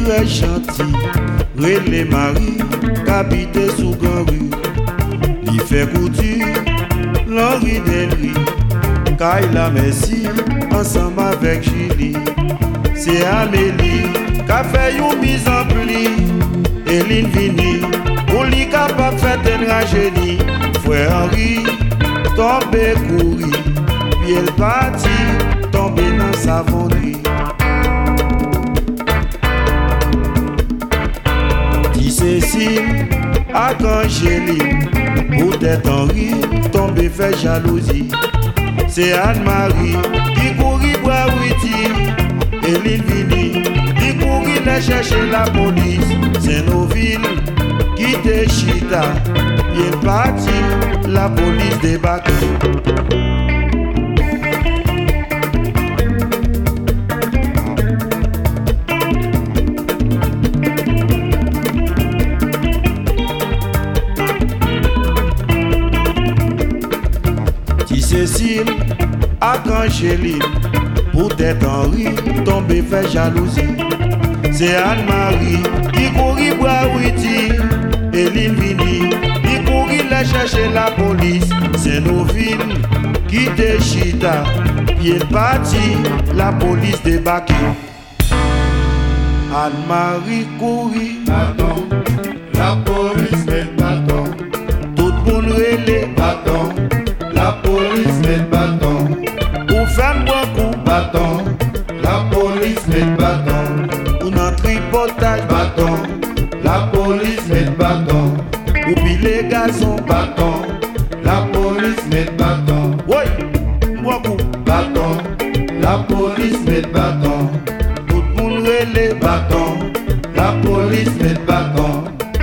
très gentil, relé Marie, habité sous grand rue. Il fait couture, l'Henri Delry, Kayla Messi, ensemble avec Julie. C'est Amélie, qu'a fait une mise en pli. Eline Vini, pour lui capable faire une tragédie. Frère Henri, tombé courir, puis elle partit, tombé dans sa fonderie. Dit Cécile, avec Angéline, peut-être Henri, tombé fait jalousie. C'est Anne-Marie, qui courit boire Witi. Eline Vini, qui courit les chercher la police. C'est nos villes, qui déchita, puis elle partit, la police débarque. Cécile, avec Angéline, peut-être Henri, tombé fait jalousie. C'est Anne-Marie, qui courit boire Witi. Eline Vini, qui courit la chercher la police. C'est nos villes, qui déchita, puis elle partit, la police débarque. Anne-Marie courit, bâton, la police met bâton, tout le monde relève, bâton, la police met bâton, pour faire beaucoup, bâton, la police met bâton, pour notre tripotage, bâton, la police met bâton, pour piler gazon, bâton, la police met bâton, oui, beaucoup, bâton, la police met bâton, tout le monde relève, bâton, la police met bâton.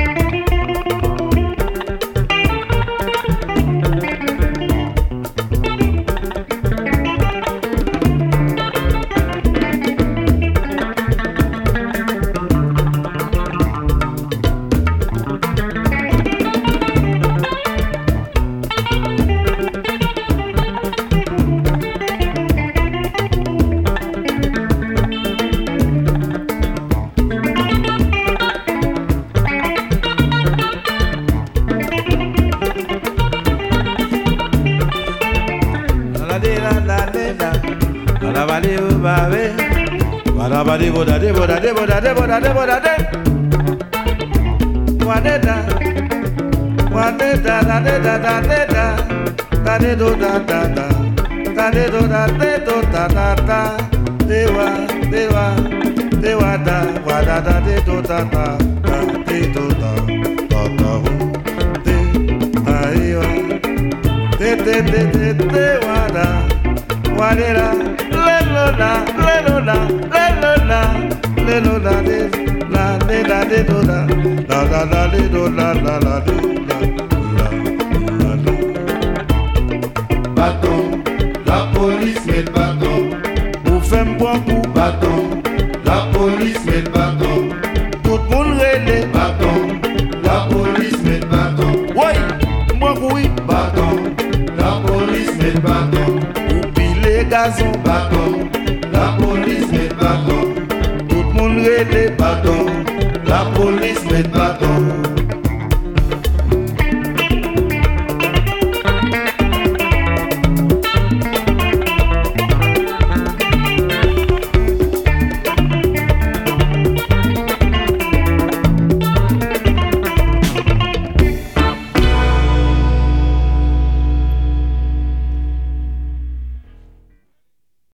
Bâton, la police met bâton, pour faire beaucoup, bâton, la police met bâton, tout le monde relève, bâton, la police met bâton, oui, moi oui, bâton, la police met bâton, pour piler gazon, bâton, la police met bâton, tout le monde relève, bâton, la police met bâton.